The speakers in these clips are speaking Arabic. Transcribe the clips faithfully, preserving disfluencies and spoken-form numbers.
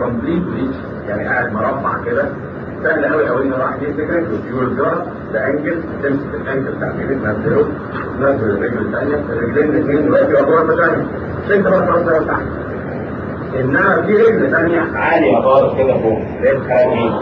كومبليت بريتش يعني قاعد مربع كده، سهل قوي قوي ان راح يمسك رجله في الجرة ده انجل، تمسك الانجل بتاع اليمين تنزله، تنزل الرجل الثانيه، الرجلين الاثنين دلوقتي يعتبروا مشاكل، انت بقى خلاص بقى تحت. انما في رجل ثانيه عاليه خالص كده فوق، ايه الكلام ايه؟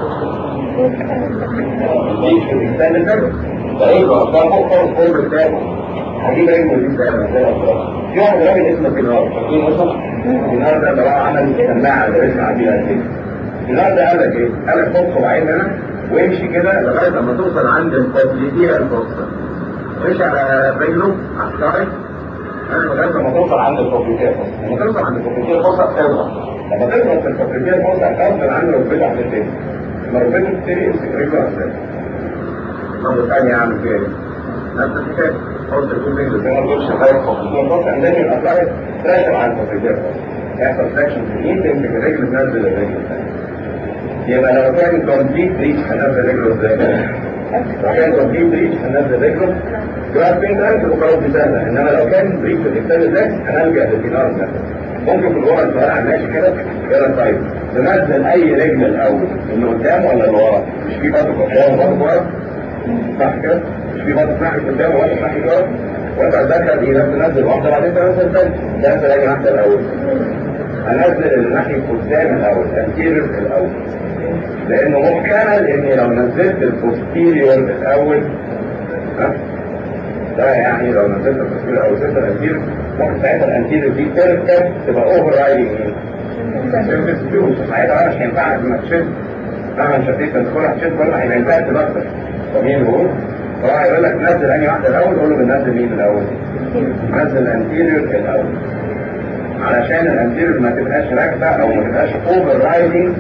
دي في الانسان الثاني طيب ده فوق خالص فوق بتاعه هجيب رجله دي ازاي انزلها؟ في واحد راجل اسمه كنار، فاكرين اسمه؟ كنار ده اللي هو عمل سماعه اللي بيسمع بيها كده. كنار ده قال لك ايه؟ قال لك حط صباعين هنا وامشي كده لغايه لما توصل عند الكوبليتيه الفصل. امشي على رجله على الشعر لغايه لما توصل عند الكوبليتيه الفصل. لما توصل عند الكوبليتيه الفصل اضغط. لما تضغط في الكوبليتيه الفصل هتوصل عند ركبته عشان تاني. لما ركبته تبتدي امسك رجله عشان. طب الثانيه اعمل فيها ايه؟ نفس الحكايه. حط الكوب رجله زي ما تقولش لغايه الكوبليتيه الفصل عندما الاطراف تراشم على الكوبليتيه الفصل. يحصل تراكشن في اليمين تمسك الرجل تنزل الرجل الثانيه. يبقى لو كان كومبليت بريتش هنزل رجله ازاي؟ لو كان كومبليت بريتش هنزل رجله جراس بين ترانس وخلاص دي سهله، انما لو كان بريتش في الانسان الرجل هنلجا للكنار ده. ممكن في الورا الصغير على ماشي كده كده طيب تنزل اي رجل الاول اللي قدام ولا اللي ورا؟ مش في بطن قدام وبطن ورا؟ صح كده؟ مش في بطن ناحيه قدام وبطن ناحيه ورا؟ وانت هتدخل ايه؟ تنزل واحده بعدين تنزل الثانيه، تنزل اي واحده الاول. هنزل الناحيه قدام الاول، الانتيريور الاول. لانه محتمل اني لو نزلت البوستيريور الاول ها ده يعني لو نزلت البوستيريور او نزلت الانتيريور ممكن ساعتها الانتيريور دي تركب تبقى اوفر رايدنج ايه؟ سيرفيس فلوس ساعتها مش هينفعك انك تشد مهما شديت تدخلها تشد ولا هيبقى ينفعك تبطل. فمين بيقول؟ هو هيقول لك نزل انهي واحده الاول؟ قول له بننزل مين الاول؟ نزل الانتيريور الاول علشان الانتيريور ما تبقاش راكبه او ما تبقاش اوفر رايدنج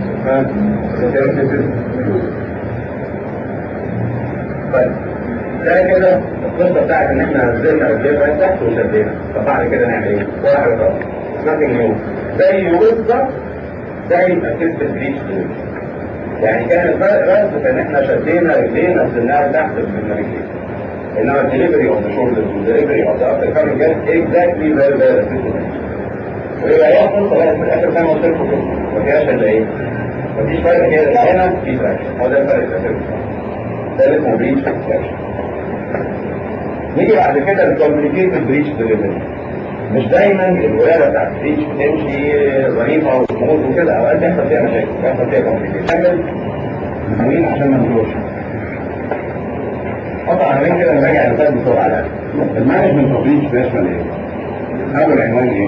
طيب ده كده القصه بتاعت ان احنا نزلنا رجلنا تحت وشدينا. طب بعد كده نعمل ايه؟ ولا حاجه خالص. ناتنج نيو زي بالظبط زي الاسيست بريتش يعني كان الفرق بس ان احنا شدينا رجلينا نزلناها تحت وشدنا رجلينا. انما الدليفري اوف ذا شولدرز والدليفري اوف ذا ابر كان كان اكزاكتلي زي زي الاسيست بريتش. ويبقى هي فرصه بقى في الاخر زي ما قلت لكم كده ما فيهاش الا ايه؟ مفيش فرق كده هنا في تراكشن، هو ده الفرق الاساسي. ده اسمه بريتش تراكشن. نيجي بعد كده الكومبليكيتد بريتش ديليفري. مش دايما الولاده بتاعت البريتش بتمشي ظريفه وتموت وكده، اوقات بيحصل فيها مشاكل، بيحصل فيها كومبليكيشن. نعمل مهمين عشان ما نقولش. قطع عناوين كده نراجع الرسائل بسرعه. لا المانجمنت اوف بريتش بيشمل ايه؟ اول عنوان ايه؟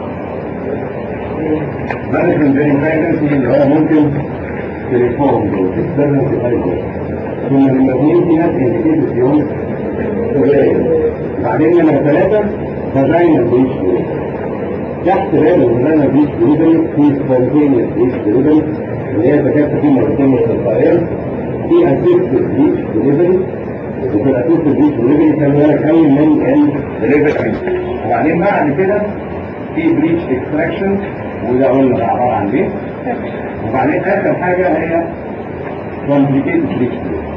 مانجمنت ديورينج بريجنسي اللي هو ممكن تليفون دول ثم لما اثنين في ناس انديكيتد فيهم قليل. بعدين لما ثلاثه فاجينا بريتش تحت باب الفاجينا بريتش ديليفري في سبونتينيوس بريتش ديليفري اللي هي تكاد تكون مرتين متقاربه، في اسيستد بريتش ديليفري، وفي الاسيستد بريتش ديليفري كان بالك قوي من الدليفري. وبعدين بعد كده في بريتش اكستراكشن وده قلنا بقى عباره عن ايه. وبعدين اخر حاجه هي كومبليكيتد بريتش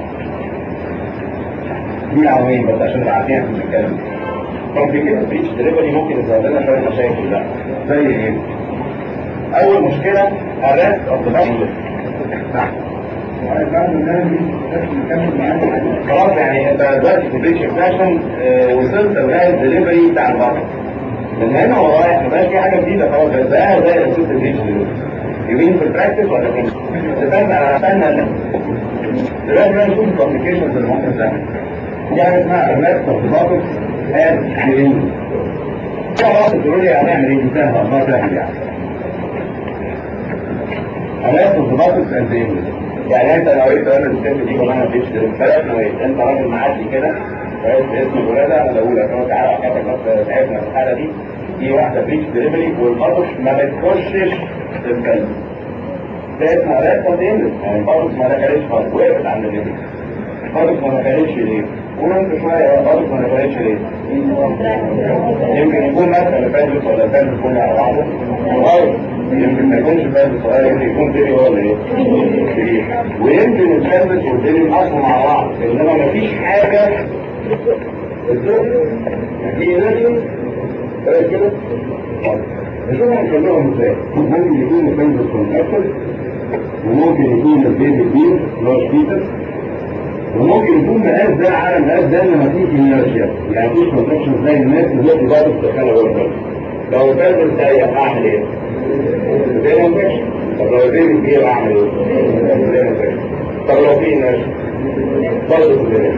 دي عناوين بس عشان نبقى عارفين احنا بنتكلم. كومبليكيتد بريتش ديليفري ممكن يظهر لنا شويه مشاكل بقى زي ايه؟ اول مشكله arrest of the body. خلاص يعني انت دلوقتي في بريتش اكستراكشن وصلت لغايه الدليفري بتاع البطن. من هنا ورايح مبقاش في حاجه جديده خلاص، زيها زي الاسيست بريتش دلوقتي. يمين في البراكتس ولا فين؟ استنى انا استنى دلوقتي بقى نشوف الكومبليكيشنز اللي ممكن تعمل. دي حاجه اسمها ارنست اوف ذا باتوكس اند جرين. خلاص تقولوا لي هنعمل ايه؟ دي سهله الله سهل يعني. ارنست اوف ذا باتوكس اند جرين يعني انت لو قلت انا الست دي كمان مفيش بلاش نويت، انت راجل معدي كده كويس باسم الولاده انا بقول لك اهو تعالى حضرتك بس تعبنا في الحاله دي. دي واحده بريتش دليفري والبطش ما بتخشش في الكلب. ده اسمه علاج تطعيم يعني البطش ما دخلتش خالص وقفت عند الليفر. البطش ما دخلتش ليه؟ قول انت شويه البطش ما دخلتش ليه؟ يمكن يكون مثلا الفاز ولا الفاز كله على بعضه صغير، يمكن ما يكونش فاز صغير، يمكن يكون تيري ولا ايه؟ كبير. ويمكن الفاز والتيري اصلا مع بعض انما ما فيش حاجه الدور دي لازم كده نشوف هنخليهم ازاي. ممكن يكون البنز كونتراكتد، وممكن يكون البيبي كبير لارج فيتس، وممكن يكون مقاس ده على مقاس ده ان مفيش انيرشيا، يعني مفيش كونتراكشن زي الناس اللي دلوقتي بقى بتدخلها جوه البنز. لو البنز ضيق اعمل ايه؟ زي انفكشن. طب لو البيبي كبير اعمل ايه؟ زي انفكشن. طب لو في انيرشيا برضه زي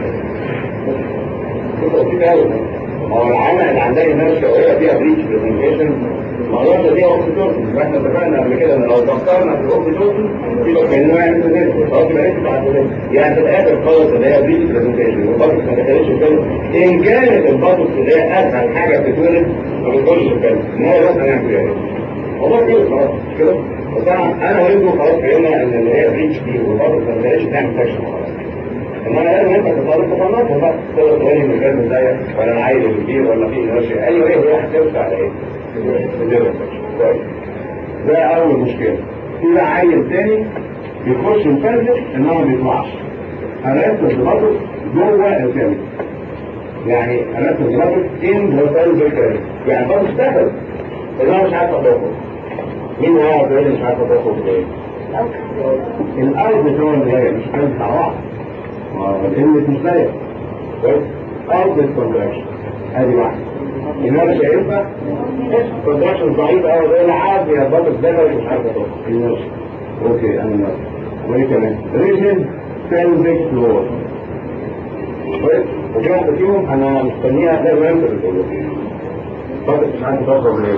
بص في قوي. ما هو العامة اللي عندها انيرشيا وهي فيها بريتش برزنتيشن الموضوع دي اوكسيتوسن، واحنا اتفقنا قبل كده ان لو فكرنا في الاوكسيتوسن يبقى كانه يعمل برزنتيشن خلاص يبقى لسه بعد يعني في الاخر خالص اللي هي بريتش برزنتيشن والبطس ما دخلتش الفيلم. ان كانت البطس اللي هي اسهل حاجه بتتولد ما بتخش الفيلم ان هو لازم يعمل فيها ايه؟ والله كده خلاص مش كده؟ بس انا انا وانتوا خلاص فهمنا ان اللي هي بريتش دي والبطس ما دخلتش تعمل سكشن خلاص. انما لازم انت تطلع تفنطهم بقى تقدر تقول ان الفيلم زيك ولا العيل الكبير ولا في انرشيا ايوه ايه هي هترجع على ايه؟ كويس. ده اول مشكله. في بقى عيل تاني بيخش الفلسف انما ما بيطلعش. هنرسم البطل جوه الكامل. يعني هنرسم البطل ان ذا فلسف يعني البطل اشتغل انما مش عارفه تخرج. مين هيعرف يقول مش عارفه تخرج ليه؟ الارض هو اللي هي مش هينفع واحد. الانجلس مش ضيق كويس. ارض الكونتراكشن ادي واحده. انما شايفها كونتراكشن ضعيف قوي زي العاب يا بطل دمري مش عارفه تخرج. اوكي انا موافق. وايه كمان؟ ريجن سيلفيك فلور كويس. وفي واحده فيهم انا مستنيها لازم انت بتقول بطل مش عارفه تخرج ليه؟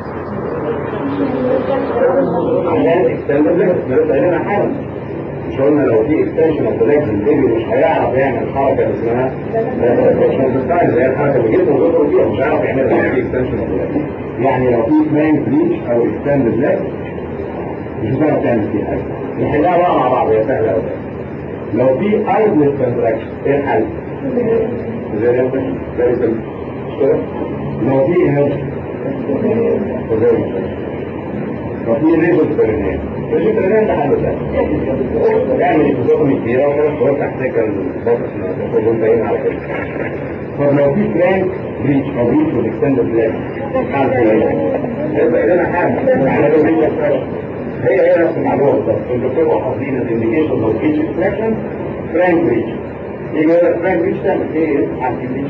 عشان اكستندد ليجز لسه قايلينها حالا. مش قلنا لو في اكستنشن اوف ذا ليجز البيبي مش هيعرف يعمل الحركه اللي اسمها اكستنشن اوف ذا ستايل اللي هي الحركه اللي جسمه بيخرج فيها مش هيعرف يعملها لو في اكستنشن اوف ذا ليجز. يعني لو في فرانك بريتش او اكستندد ليج مش هتعرف تعمل فيها حاجه. نحلها بقى مع بعض هي سهله قوي. لو في ايدلس كونتراكشن ايه الحل؟ زي ما انت زي كده مش كده؟ لو في انرجي وزي ما لو في ريجل برينيه ريجل برينيه ده حل سهل. يعني الفيزيوتومي كبيره وكده تروح تحتاج البطس تاخدهم باين على كده. طب لو في فرانك بريتش او بريتش والاكستندد ليج حل هيبقى لنا حاجه على الريجل هي هي نفس المعلومه بالظبط. انتوا بتبقوا حافظين الانديكيشن اوف بريتش اكستراكشن فرانك بريتش. يجي يقول لك فرانك بريتش تعمل ايه؟ عارف بريتش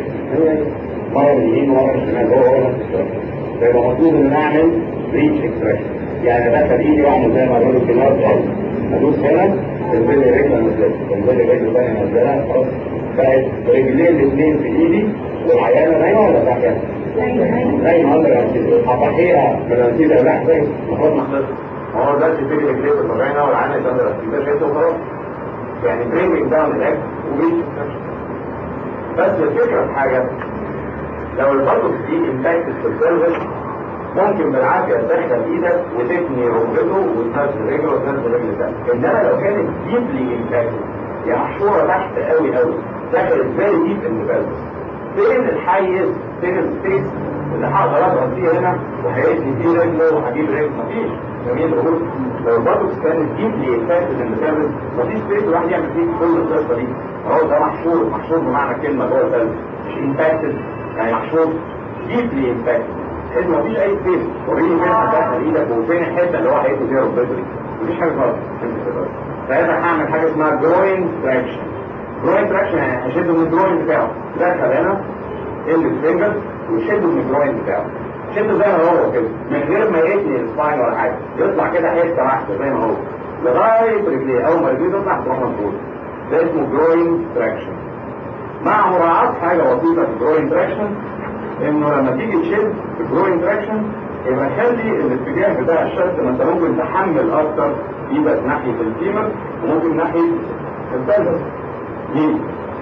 مره اليمين ومره الشمال هو هو نفس الكلام. فيبقى مطلوب ان نعمل بريتش اكستراكشن. يعني ادخل ايدي واعمل زي ما بقول الكنار خالص. ادوس هنا تنزل لي رجل نزلها تنزل لي رجل ثانيه نزلها خلاص. بقت رجلين الاثنين في ايدي والعيانه نايمه ولا صاحيه؟ نايمه اقدر انزل اصحيها ولا انزلها ولا زي المفروض ما حصلش. هو ده تبتدي رجليه بالطبيعه والعيانه تقدر انزلها شايفه وخلاص. يعني برينج داون الاكل وبريتش اكستراكشن. بس الفكره في حاجه لو البطل دي امباكتد في السيرفس ممكن بالعافيه تدخل ايدك وتثني ركبته وتنزل رجله وتنزل رجل ثانيه. انما لو كانت ديبلي امباكتد يعني محشوره تحت قوي قوي دخلت فيري ديب ان ذا فين الحيز فين السبيس اللي هقدر اضغط فيه هنا وهيدي فيه رجله وهجيب رجل مفيش. جميل بقول لو البطل كانت ديبلي امباكتد ان ذا مفيش سبيس الواحد يعمل فيه كل القصه دي. هو ده محشور محشور بمعنى كلمه جوه القلب مش امباكتد يعني محشور ديبلي امباكتد. إذن مفيش أي سبيس وريني فين هتدخل إيدك وفين الحتة اللي هو هيدخل فيها ركبته دي. مفيش حاجة خالص. فإذا هعمل حاجة اسمها جروين تراكشن. جروين تراكشن يعني هشده من الجروين بتاعه. دخل هنا اللي فينجر وشده من الجروين بتاعه. شده زي ما هو كده من غير ما يتني السباين ولا حاجة. يطلع كده حتة واحدة زي ما هو. لغاية رجليه أول ما رجليه تطلع تروح مظبوط. ده اسمه جروين تراكشن. مع مراعاة حاجة بسيطة في الجروين تراكشن انه لما تيجي تشد الجروين تراكشن يبقى خلي الاتجاه بتاع الشد ما انت ممكن تحمل اكتر ايدك ناحيه الفيمر وممكن ناحيه البلد. مين؟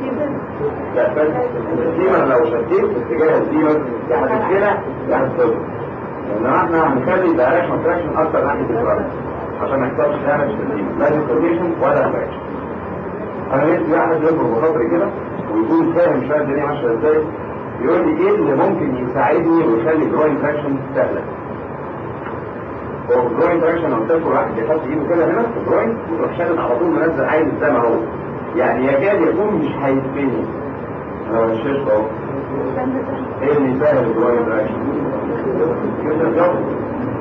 لا بس الفيمر لو شديت في اتجاه الفيمر هتتخلع هتتخلع. انما احنا هنخلي دايركشن تراكشن اكتر ناحيه الفيمر عشان ما يحصلش دامج في الفيمر لا ديفورميشن ولا تراكشن. انا نفسي واحد ينظر بخاطري كده ويكون فاهم شويه الدنيا ماشيه ازاي يقول لي ايه اللي ممكن يساعدني ويخلي الجروين تراكشن سهله. هو الجروين تراكشن لو قلت واحد يحط ايده كده هنا في الجروين ويروح شادد على طول منزل عايز زي ما هو يعني يكاد يكون مش هيتبني. انا ما مشيتش اهو. ايه اللي يسهل الجروين تراكشن؟ كده الجو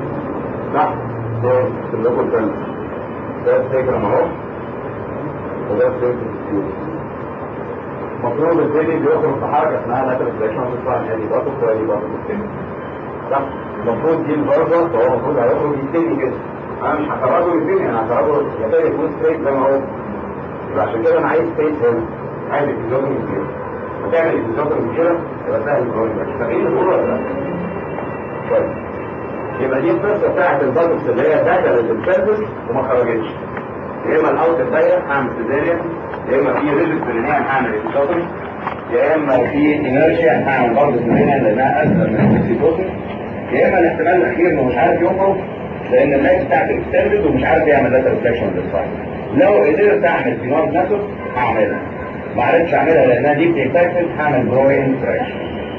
تحت ده اللوكال سنس، ده السيكرم اهو وده السيكرم. المفروض البيبي بيخرج في حركه اسمها لاترال فليكشن بتطلع هادي برضه كويس برضه بالسن. صح؟ المفروض دي البرزه فهو المفروض هيخرج يبتدي كده. انا مش هخرجه يبتدي، انا هخرجه يبتدي يكون ستريت زي ما هو. يبقى عشان كده انا عايز ستريت هنا، عايز الفيزيوتومي كده. وتعمل الفيزيوتومي كده يبقى سهل الجروينج. فاكرين الامور ولا لا؟ كويس. يبقى دي القصه بتاعت الباتوكس اللي هي دخلت السيرفس وما خرجتش. يا اما الاوت ضيق هعمل سيزاريان، يا اما في ريجيد برينيان هعمل اكسوتومي، يا اما في انرشيا هعمل برضه برينيان لانها اسهل من الاكسوتومي، يا اما الاحتمال الاخير انه مش عارف يخرج لان اللاج بتاعته اكستندد ومش عارف يعمل لاتر ريفلكشن للسايد. لو قدرت اعمل سينار ميثود هعملها، ما عرفتش اعملها لانها دي بتنفكتد هعمل بروين تراكشن.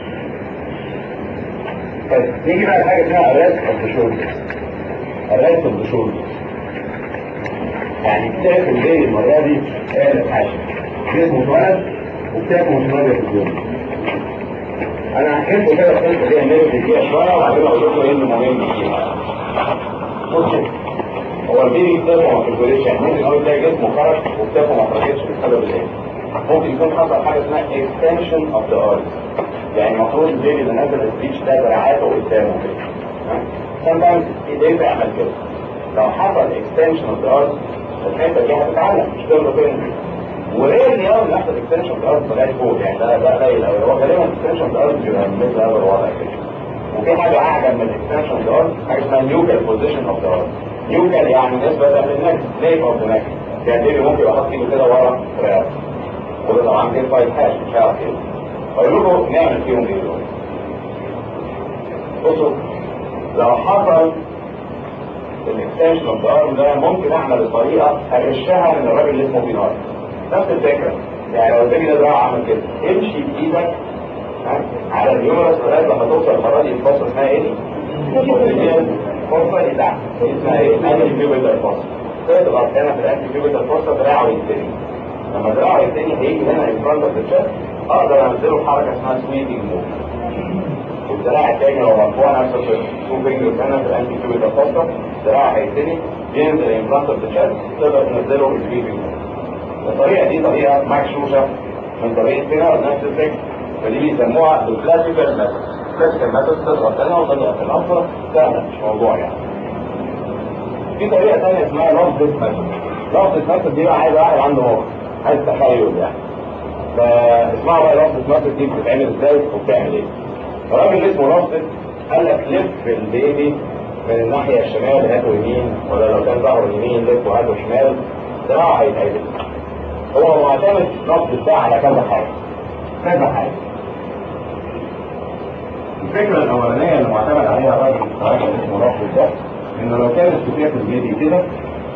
طيب نيجي بقى لحاجه اسمها ارست اوف ذا شولدرز. ارست اوف ذا شولدرز يعني بتاكل ليه المره دي قالب حاجه جسمه اتولد وبتاكل مش راضيه في اليوم. انا هحكي لكم كده القصه دي هنمشي فيها شويه وبعدين اقول لكم ايه اللي مهم فيها. بص هو البيبي بتاكل ما بتاكلش، يعني ممكن هو تلاقي جسمه خرج وبتاكل ما خرجتش بسبب ايه؟ ممكن يكون حصل حاجه اسمها extension of the arms. يعني المفروض البيبي اللي نازل السبيتش ده دراعاته قدامه كده. sometimes ايديه تعمل كده. لو حصل extension of the arms الحته دي هتتعلق مش تفضل تنزل. وايه اللي يوم يحصل extension of the arms لغايه فوق؟ يعني ده ده قليل قوي. هو غالبا extension of the arms بيبقى مثل هذا الوضع كده. وفي حاجه اعجب من extension of the arms حاجه اسمها nuchal position of the arms. nuchal يعني نسبه للنك نيف اوف ذا نك. يعني البيبي ممكن يبقى حاطط ايده كده ورا رقبته. وده طبعا كده فايت حاش مش هيعرف كده. اقول لكم نعمل فيهم ايه دول. بصوا لو حصل الاكستنشن اوف ذا ارم ده ممكن اعمل الطريقه ارشها من الراجل اللي اسمه بينار. نفس الفكره، يعني لو البيبي ده دراع عمل كده امشي بايدك على اليومرس لغايه لما توصل المره دي الفصل اسمها ايه؟ فرصه ايداع اسمها ايه؟ انتي بيوبيتال فصل. تضغط هنا في الانتي بيوبيتال فصل دراعه يبتدي. لما دراعه يبتدي هيجي هنا ان فرونت اوف ذا تشست اقدر انزله بحركه اسمها سويبنج موف. والدراع الثاني لو مرفوع نفس الشكل تو فينجرز هنا في الانتي بيوبيتال فصل دراع هيبتدي ينزل ان فرونت اوف ذا تشست تقدر تنزله بالسويبنج موف. الطريقه دي طريقه مغشوشه من طريقه فينار نفس الفكره. ودي بيسموها الكلاسيكال ميثود. الكلاسيكال ميثود تضغط هنا وتضغط في الأنفر سهلة مش موضوع يعني. في طريقة ثانية اسمها لوف ديس ميثود. لوف ديس ميثود دي بقى عايز واحد عنده مخ، عايز تخيل يعني. فاسمعوا بقى لوف ديس ميثود دي بتتعمل ازاي وبتعمل ايه. الراجل اسمه لوف ديس قال لك لف البيبي من الناحية الشمال هاته يمين، ولا لو كان ظهره يمين لف وهاته شمال، دراعه هيتعدل. هو معتمد لوف ديس ده على كذا حاجة. كذا حاجة. الفكرة الأولانية اللي معتمد عليها الراجل الراجل اسمه رافض ده إنه لو كان السكيات البيبي كده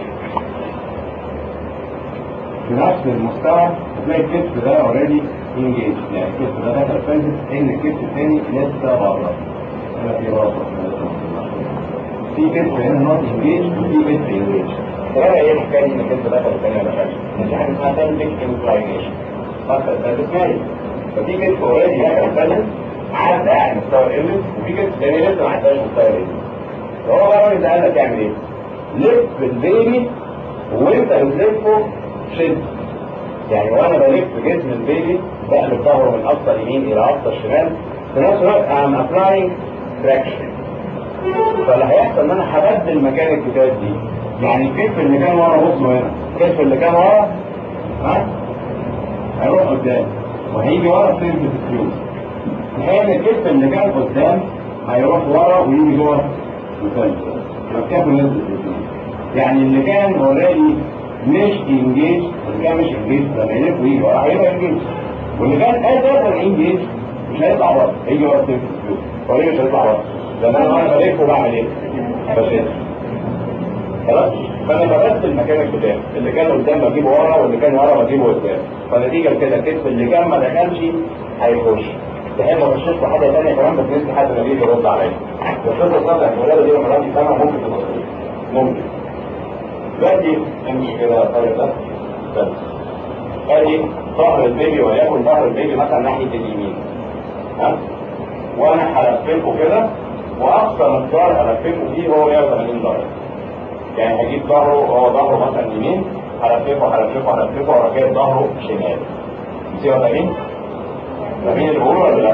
في نفس المستوى هتلاقي الكتف ده اوريدي انجيج، يعني الكتف ده دخل فاهم إن الكتف الثاني لسه بره. هنا في راسه في كتف هنا نوت انجيج وفي كتف انجيج. ترى إيه الحكاية إن الكتف دخل الثاني ما دخلش؟ دي حاجة اسمها pelvic inclination. مثلا pelvic مالي. ففي كتف اوريدي دخل فاهم عدى يعني مستوى الإبن وفي كتف تاني لسه ما عداش مستوى الإبن. فهو بقى الراجل ده قال لك تعمل ايه؟ لف البيبي وانت بتلفه شد. يعني وانا بلف جسم البيبي بقلب ظهره من اقصى اليمين الى اقصى الشمال في نفس الوقت I'm applying traction. فاللي هيحصل ان انا هبدل مكان الكتاب دي. يعني الكتف اللي كان ورا بصوا هنا، الكتف اللي كان ورا ها هيروح قدام وهيجي ورا سيرفس الفيوز. الحقيقة ان الكتف اللي كان قدام هيروح ورا ويجي جوه الفيوز. الكتف نزل يعني اللي كان اوريدي مش انجيج، اللي كان مش انجيج لما يلف ويجي ورا هيبقى انجيج، واللي كان اساسا انجيج مش هيطلع بره، هيجي ورا السيرفس الفيوز. هو ليه مش هيطلع بره؟ لما انا وانا بلف وبعمل ايه؟ بشد. خلاص؟ فانا ببدل مكان الكتاب، اللي كان قدام بجيبه ورا واللي كان ورا بجيبه قدام. فنتيجه كده الكتف اللي كان ما دخلش هيخش. تحب ما تشوفش حاجه ثانيه كمان بس نسي حد ما بيجي يرد عليا. القصه بتاعت الولاده دي لما راجل سنه ممكن تبقى ممكن. دلوقتي امشي كده طيب ده بس. ادي ظهر البيبي وليكن ظهر البيبي مثلا ناحيه اليمين. ها؟ وانا هلففه كده واقصى مقدار الففه فيه هو مية وتمانين درجه. يعني هجيب ظهره، هو ظهره مثلا يمين، هلففه هلففه هلففه وراح جايب ظهره شمال. مية وتمانين؟ فاهمين اللي بقوله ولا لا؟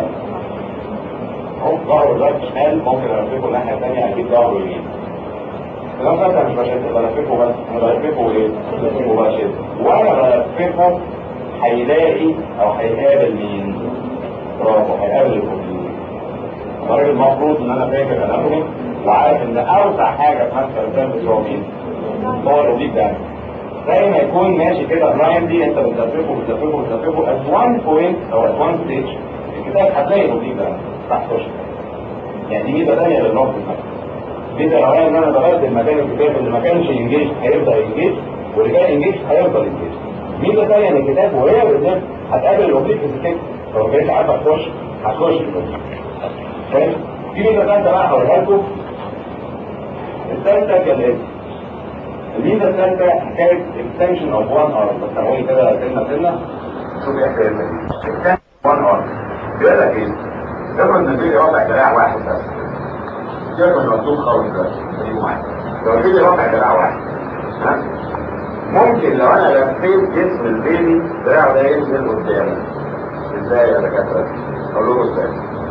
اهو ظهره دلوقتي شمال، ممكن الففه الناحيه الثانيه اجيب ظهره يمين. في نفس الوقت مش بشد، بلففه بس، انا بلففه ايه؟ بلففه بشد. وانا بلففه هيلاقي او هيقابل مين؟ برافو، هيقابل الكمبيوتر. الراجل المفروض ان انا فاكر اناتومي وعارف ان اوسع حاجه في مسكه الدم هو مين؟ هو الاوبليك ده. زي ما يكون ماشي كده اللاين دي انت بتلففه بتلففه بتلففه at one point او at one stage الكتاب هتلاقي الاوبليك ده تحت وشك. يعني دي ميزه ثانيه للنقطه دي. ميزه الاولانيه ان انا ببدل مكان الكتاب، اللي ما كانش انجيج هيبدا انجيج واللي كان انجيج هيفضل انجيج. ميزه ثانيه ان الكتاب وهي بتلف هتقابل الاوبليك في السكه، لو ما كانتش عارفه تخش هتخش في الاوبليك. فاهم؟ في ميزه ثالثه بقى هقولها لكم. الثالثه كالاتي. الميزه الثالثه حكايه اكستنشن اوف وان ارم. بس ثواني كده سنه سنه شوف ايه الحكايه دي. اكستنشن وان ارم بيقول لك ايه؟ افرض ان الفيديو رافع دراع واحد بس. سيبك من المطلوب خالص ده خليكم معايا. لو الفيديو رافع دراع واحد ها؟ ممكن لو انا لفيت جسم البيبي دراعه ده ينزل قدامه. ازاي يا دكاتره؟ اقول لكم ازاي.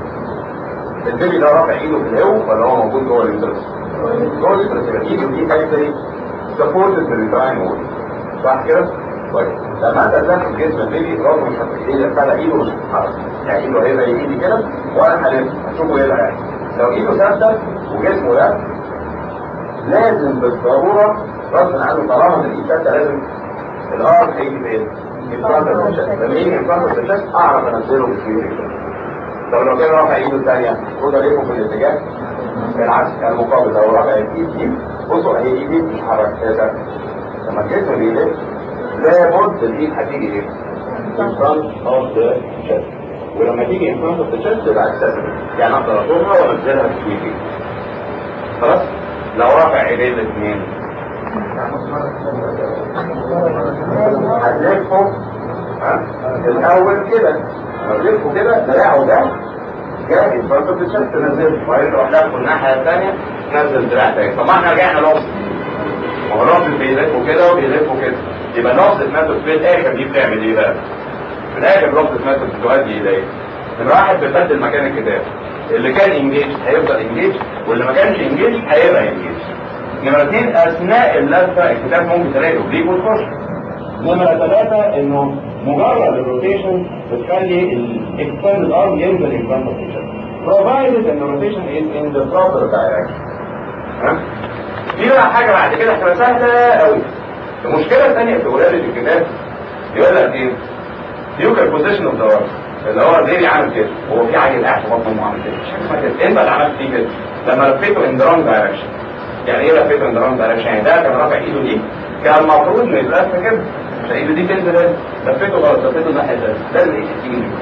البيبي ده رافع ايده في الهو ولا هو موجود جوه الانترس؟ جوه الانترس. يبقى ايده دي اكشلي سبورتد بالتراين وول. صح كده؟ طيب لما انت تدخل جسم البيبي راسه مش هتتحرك، بتاع ايده مش هتتحرك. يعني ايده هيبقى ايدي كده وانا هلف هتشوفوا ايه اللي هيحصل. لو ايده ثابته وجسمه ده لازم بالضروره غصب عنه طالما ان الايد ثابته لازم الارض هيجي فين؟ الفرونت اوف ذا شيست. لما يجي الفرونت اوف ذا شيست اعرف انزله بالسيريس. طب لو كان رافع ايده الثانيه المفروض الفه في الاتجاه بالعكس المقابل. لو رافع الايد دي بصوا هي ايدي مش حركتها. لما الجسم بيلف لابد الايد هتيجي ايه؟ in front of the chest. ولما تيجي in front of the chest تبقى accessible. يعني اقدر اطولها وانزلها بسويتي. خلاص؟ لو رافع ايدين الاثنين هتلفه ها؟ الاول كده هتلفه كده دراعه ده جاي in front of the chest تنزله. وبعدين تروح لفه الناحيه الثانيه تنزل دراع تاني. طب ما احنا رجعنا لوصل. هو الراجل بيلفوا كده وبيلفوا كده. يبقى لوصل ميثود في الاخر دي بتعمل ايه بقى؟ في الاخر لوصل ميثود بتؤدي الى ايه؟ نمرة واحد بتبدل مكان الكتاب. اللي كان انجيج هيفضل انجيج واللي ما كانش انجيج هيبقى انجيج. نمرة اثنين اثناء اللفه الكتاب ممكن تلاقي اوبليك وتخش. نمرة ثلاثة انه مجرد الروتيشن بتخلي الاكستندد ارم ينزل in front of the chest. provided ان الروتيشن is in the proper direction. ها؟ دي بقى حاجة بعد كده هتبقى سهلة قوي. المشكلة الثانية في ولادة الكتاب يقول لك ايه؟ يوكل بوزيشن اوف ذا ورك اللي هو البيبي عامل كده، هو في عيل قاعد في بطن امه عامل كده، مش حاجة اسمها كده، انت اللي عملت فيه كده لما لفيته ان ذا رونج دايركشن. يعني ايه لفيته ان ذا رونج دايركشن؟ يعني ده كان رافع ايده دي، كان المفروض انه يتلف كده، عشان ايده دي تنزل هنا، لفيته غلط، لفيته الناحية الثانية، لازم ايدك تيجي من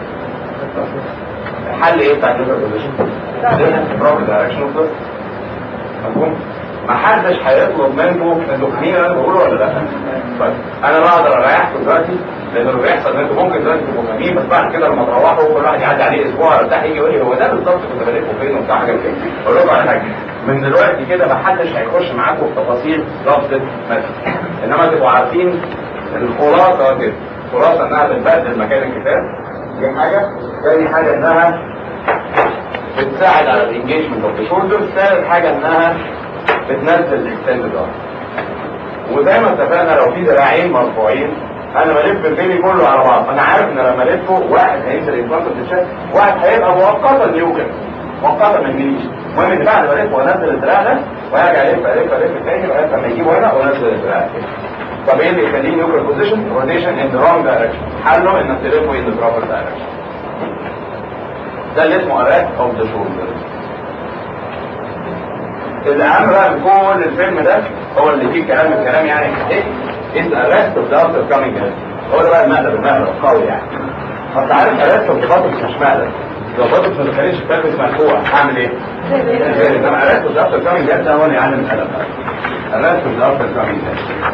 الحل ايه بتاع اليوكل بوزيشن؟ ده بروبر دايركشن اوف ذا مفهوم؟ محدش هيطلب منكم انتوا فاهمين انا بقوله ولا لا؟ طيب انا بقدر اريحكم دلوقتي لان اللي بيحصل ان انتوا ممكن دلوقتي تبقوا فاهمين، بس بعد كده لما تروحوا كل واحد يعدي عليه اسبوع ولا بتاع يجي يقول لي هو ده بالظبط كنت بلاقيه فين وبتاع حاجه كده. اقول لكم على حاجه من دلوقتي كده محدش هيخش معاكم في تفاصيل لفظه مثلا، انما تبقوا عارفين الخلاصه كده. الخلاصه انها بتبدل مكان الكتاب دي حاجه، ثاني حاجه انها بتساعد على الانجيجمنت اوف ذا شولدر، ثالث حاجه انها بتنزل الاكستندد ارم. وزي ما اتفقنا لو في دراعين مرفوعين انا بلف البيبي كله على بعض، انا عارف ان لما الفه واحد هينزل انفانت الشات، واحد هيبقى مؤقتا نيوكل مؤقتا ما يجيش. المهم ان بعد ما الف وانزل الدراع ده وارجع الف الف الف تاني لغايه لما يجيبه هنا وانزل الدراع تاني. طب ايه اللي يخليه نيوكل بوزيشن؟ روتيشن ان ذا رونج دايركشن. حله انك تلفه ان ذا بروبر دايركشن. ده اللي اسمه ارات اوف ذا شولدر. الأهم بقى من كل الفيلم ده هو اللي فيه كلام الكلام يعني ايه؟ is arrest of the after coming head. هو ده بقى المقلب المقلب القوي يعني. انت عارف arrest of the bottom مش مقلب. لو bottom ما تخليش البلبس مرفوع هعمل ايه؟ انما arrest of the after coming head ده هو اللي يعلم القلم بقى. arrest of the after coming head.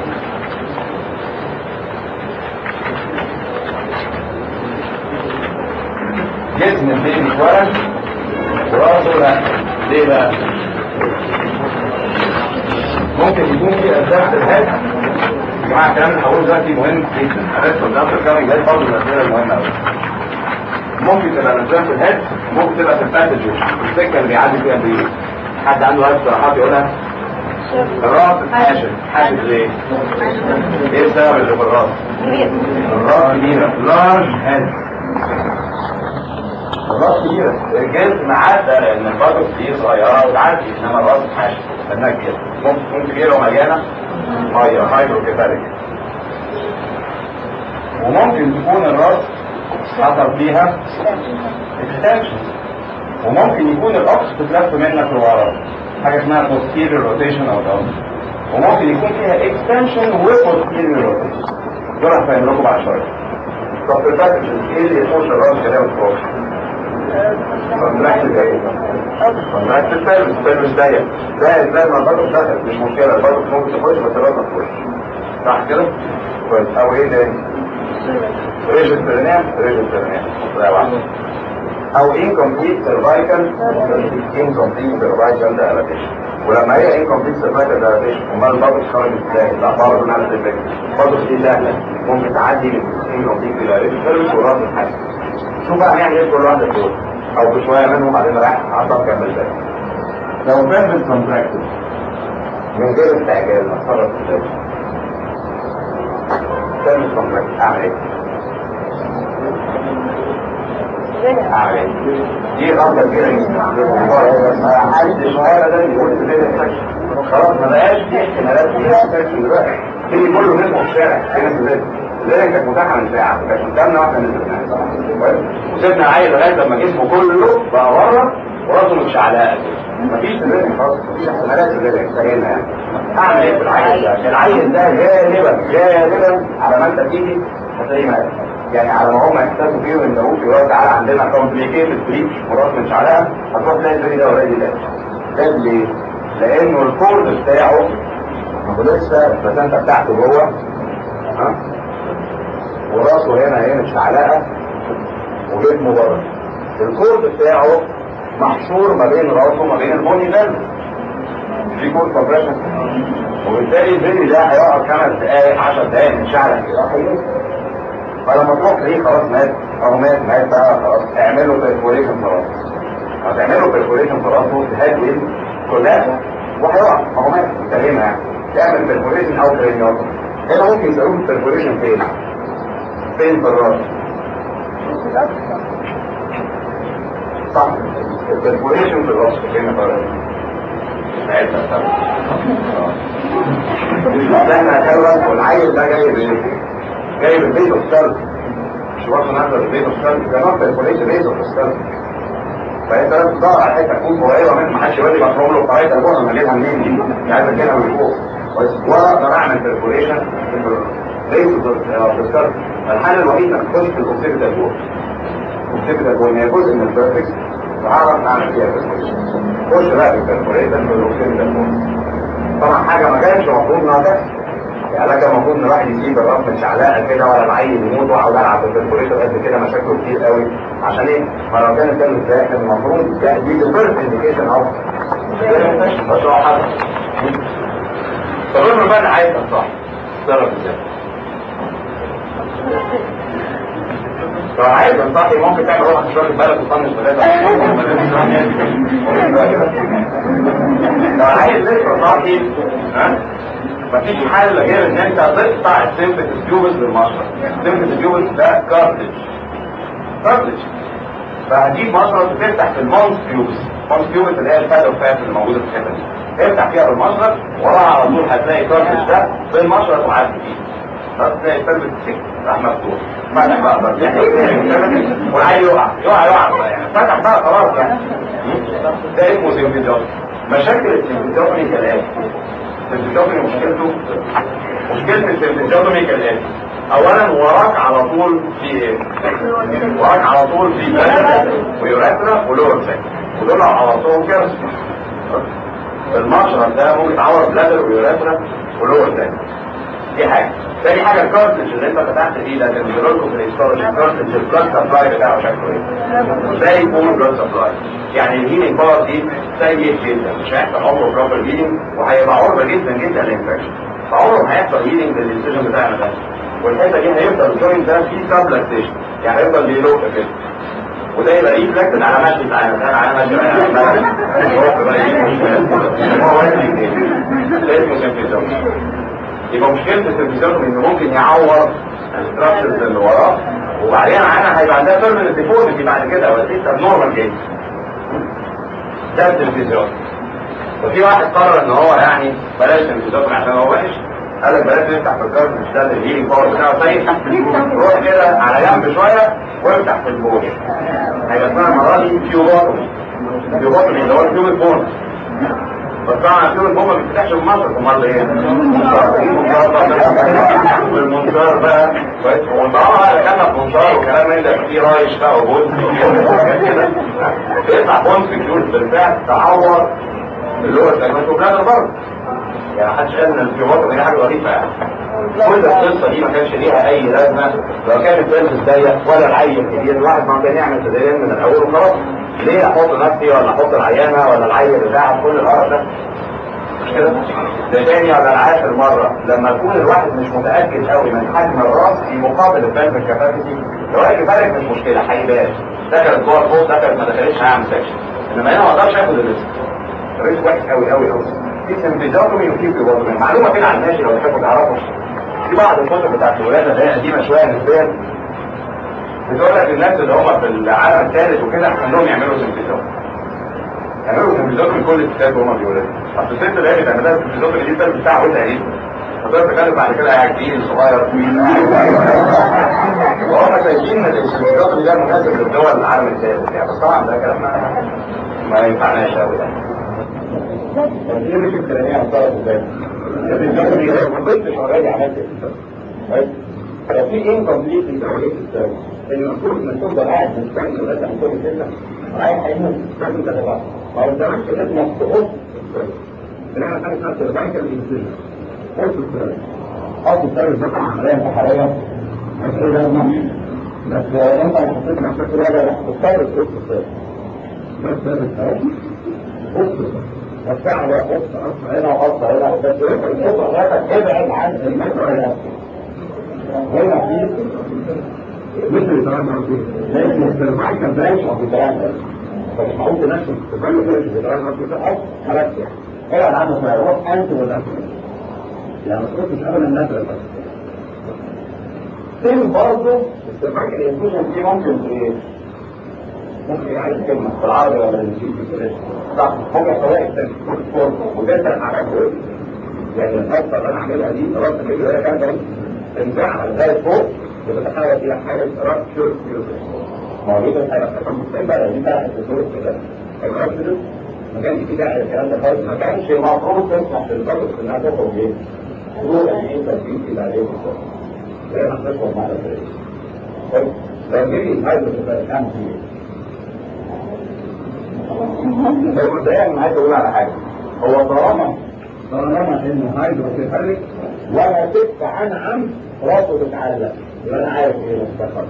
جسم البيبي اتولد وراسه لا. ليه بقى؟ ممكن يكون في اسباب في الهاد. يا جماعه الكلام اللي هقوله دلوقتي مهم جدا. عرفت الدكتور كامل جاي برضه من الاسئله المهمه قوي. ممكن تبقى الاسباب في الهاد، ممكن تبقى في الباسجز، السكه اللي بيعدي فيها بايه؟ حد عنده وقت اقتراحات يقولها؟ الراس اتحاشر، حاسس ليه؟ ايه السبب اللي في الراس؟ الراس كبيره، لارج هيد. الراس كبيره، الجسم معدى لان البطن دي صغيره وتعدي، انما الراس اتحاشر لانها كبيره. ممكن تكون كبيره ومليانه ميه، هايدروكيفاليك. وممكن تكون الراس حصل فيها اكستنشن، وممكن يكون الاوكس بتلف منك لورا، حاجه اسمها posterior rotation او down. وممكن يكون فيها extension و posterior rotation. دول هفهم لكم بعد شويه. طب في الباكج ايه اللي يخش الراس كده وفوق؟ كونتراكت ايه؟ كونتراكت البلبس، البلبس ضيق. ضيق ازاي؟ ما البطن دخل، مش مشكله، البطن ممكن تخش بس الراس ما تخش. صح كده؟ كويس. او ايه تاني؟ ريجل بيرينيم، ريجل بيرينيم. ده واحد. او incomplete cervical incomplete cervical dilatation. ولما هي incomplete cervical dilatation امال البطن خرج ازاي؟ لا برضه نفس الفكره. البطن دي سهله ممكن تعدي من incomplete dilatation وراس الحاجه. شوف بقى هنعمل ايه كل واحده دول او بشويه منهم بعدين رايح عطل كمل تاني. لو pelvic contracted من غير استعجال اتصرف ازاي؟ pelvic contracted اعمل ايه؟ اعمل دي غلطه كبيره جدا. عايز الشوارع ده يقول في بيت السكشن خلاص ما بقاش في احتمالات في السكشن دلوقتي. تيجي كله نزل في الشارع هنا في البيت ليه كانت متاحه من ساعه كانت قدامنا واحنا نزلنا وسيبنا عيل لغايه لما جسمه كله بقى بره وراسه مش على مفيش تدريب خالص، مفيش احتمالات تدريب انتهينا يعني. اعمل ايه في العيل ده؟ العيل ده غالبا غالبا على ما انت تيجي هتلاقيه مات. يعني على ما هم يحتاجوا فيه ويندهوك يقولوا تعالى عندنا كومبليكيتد بريتش وراس مش عليها، هتروح تلاقي البري ده اوريدي ده. ده ليه؟ لانه الكورد بتاعه لسه البلاسنتا بتاعته جوه ها؟ وراسه هنا هي مش علاقه وجسمه بره. الكورد بتاعه محشور ما بين راسه وما بين البوني ده. في كورد كومبريشن وبالتالي البري ده هيقعد خمس دقائق عشر دقائق من شعرك كده. فلما تروح ليه خلاص مات او مات مات بقى خلاص اعملوا بيرفوريشن في راسه. هتعملوا بيرفوريشن في راسه تهدي كلها وهيقع ما هو مات انتهينا يعني. تعمل بيرفوريشن او كرينيوتومي. هنا ممكن يسألوه البيرفوريشن فين؟ فين في الراس؟ صح البيرفوريشن في الراس فين في الراس؟ ساعتها طبعا احنا هنتكلم والعيل ده جاي بايه؟ جاي بالبيت والسلب مش برضه نقدر البيت والسلب ده نقطة الكوليش البيت والسلب. فانت لازم تدور على حته تكون قريبه منك محدش يقول لي مفهوم له قريبه الجوه انا اجيبها منين دي؟ مش عايز اجيبها من فوق ولا اقدر اعمل بيرفوريشن في السلب. الحل الوحيد انك تخش في الاوكسيبيتال جوه. الاوكسيبيتال جوه هي جزء من البيرفكت وهعرف اعمل فيها بيرفوريشن. خش بقى في البيرفوريشن في الاوكسيبيتال جوه. طبعا حاجه ما كانش المفروض انها تحصل. يعني لا كان المفروض ان الواحد يسيب الراس مش علاقه كده ولا العيل يموت واقعد العب بالبرفوريتور قد كده مشاكله كتير قوي. عشان ايه؟ ما لو كان الكلب ازاي كان المفروض دي الفيرست انديكيشن اهو. بس هو حصل. طب افرض بقى انا عايز اصح اتصرف ازاي؟ لو عايز انصحي ممكن تعمل روحك مش واخد بالك وتطنش ثلاثه لو عايز لسه صاحي ها مفيش حل غير ان انت تقطع السيمبث تيوبس بالمشرط. السيمبث تيوبس ده كارتج كارتج فهتجيب مشرط وتفتح في المونس تيوبس. المونس تيوبس اللي هي الفادو فات اللي موجوده في الحته دي افتح فيها بالمشرط وراها على طول هتلاقي كارتج ده بالمشرط وعدي فيه بس تلاقي السيمبث تيك راح مفتوح فتح بقى بس والعيل يقع يقع يقع بقى يعني فتح بقى خلاص يعني. ده اسمه سيمبثيوبس. مشاكل السيمبثيوبس كالاتي. السيمبثيوبس مشكلته مشكلة السيمبثيوبس كالاتي. اولا وراك على طول في ايه؟ وراك على طول في بلادر ويوراترا ولور ساك ودول على طول كارثة. المشرط ده ممكن يتعور بلادر ويوراترا ولور ساك. دي حاجه. تاني حاجه الكارتج اللي انت فتحت فيه ده كان بيقول لكم في الاستورج الكارتج البلاد سبلاي بتاعه شكله ايه؟ زي فول بلاد سبلاي. يعني الهيلينج باور دي سيء جدا، مش هيحصل عمره بروبر هيلينج وهيبقى عرضه جدا جدا للانفكشن. فعمره ما هيحصل هيلينج للانسيجن بتاعنا ده. والحته دي هيفضل الجوينت ده فيه سبلاكتيشن، يعني هيفضل بيلوك كده. وده يبقى ريفلكتد على ماشي بتاعنا، ده على ماشي بقى يبقى مشكلة السيرفيزيوم انه ممكن يعور الستراكشرز اللي وراه، وبعدين معانا هيبقى عندها بيرمننت ديفورميتي بعد كده، وليس نورمال جدا. ده السيرفيزيوم. وفي واحد قرر ان هو يعني بلاش السيرفيزيوم عشان هو وحش، قال لك بلاش نفتح في الكارت، مش ده الهيلينج باور بتاعه سيء، روح كده على جنب شويه وافتح في البول. هيبقى اسمها المره دي كيوبوتومي. كيوبوتومي اللي هو الكيوبيك بون. بس طبعا الكيوبيك بون ما بيفتحش بمصر، امال ايه؟ والمنشار بقى كويس، وطالما بقى دخلنا في منشار وكلام من ده فيه رايش بقى وبون كده بيطلع بون في كيوت بالفعل تعور اللي هو السيجمنتوبلازم برضه. يعني محدش قال ان الكيوبوتومي دي حاجه ظريفه يعني. كل القصه دي ما كانش ليها اي لازمه لو كان الفيلم ضيق ولا العيل كبير، الواحد ما كان يعمل سيزاريان من الاول وخلاص. ليه احط نفسي ولا احط العيانه ولا العيل بتاعها كل القرف ده؟ مش كده؟ ده تاني ولا العاشر مره لما يكون الواحد مش متاكد قوي من حجم الراس في مقابل الفالف الكاباسيتي، لو هي فارق مش مشكله هيبان دخلت جوه الفوق دخلت ما دخلتش هعمل سكشن، انما هنا ما اقدرش اخد الريسك. الريسك وحش قوي قوي قوي. في سمبيزوتومي وفي كيوبوتومي، معلومه كده على الماشي لو تحبوا تعرفوا. في بعض الكتب بتاعت الولاده اللي هي قديمه شويه نسبيا بتقول لك الناس اللي هم في العالم الثالث وكده احسن لهم يعملوا سمبيزوتومي. يعملوا سمبيزوتومي كل الستات وهم بيولدوا. اصل الست اللي هي بتعملها سمبيزوتومي دي الثالث بتاعها وانت قريب. فتقدر تتكلم بعد كده قاعد كبير صغير وهم شايفين ان السمبيزوتومي ده مناسب للدول العالم الثالث يعني، بس طبعا ده كلام ما ينفعناش قوي يعني. طب ليه مش الكلامية هتصرف ازاي؟ ما كنتش اوريدي عملت كده. لو في انكمبليت انترفيس السيرفيس المفروض انك تفضل قاعد مستني لغايه ما تكون كده رايح هيموت لازم تتابع. ما قدامكش لازم تحط بنعمل حاجه اسمها سيرفايكال انسيجن. حط السيرفيس حط السيرفيس ده عمليه انتحاريه بس ايه ده ماشي، بس انت لو حطيت نفسك كده راح تضطر تحط السيرفيس. بس السيرفيس اهو حط والساعة بقى حط قصة هنا وقصة هنا بس القصة غيرك ابعد عن المسؤولة هنا في مثل الكلام ده لكن السيرفايكال برانش اوف الكلام ده فمش معقول تنشف السيرفايكال برانش اوف الكلام ده كده خلاص يعني ابعد عنه شوية روح انت ولا انت يعني ما تقولش ابدا الناس اللي فين برضه السيرفايكال انفوجن دي ممكن ايه؟ ممكن عايز كلمة بالعربي ولا بالانجليزي صح ممكن سواء التنفس وده على كل يعني الخطة اللي انا عاملها دي خلاص كده هي كانت تنفع لغاية فوق وتتحول الى حاجة رابشر موجودة الحاجة بتاعتها بقى دي بقى الدكتور كده الرابشر ما كانش في داعي الكلام ده خالص، ما كانش المفروض تسمح للبطل انها تخرج ايه؟ تروح يعني انت تجيب كده عليه بالظبط زي ما هتشرب معنا كده لو جيبي الهايدرو تبقى كام فيه هو مبدئيا انا عايز اقول على حاجه، هو طالما طالما انه هيدروكيفاليك ولا تبقى عن عم راسه تتعلق يبقى انا عارف ايه المستقبل.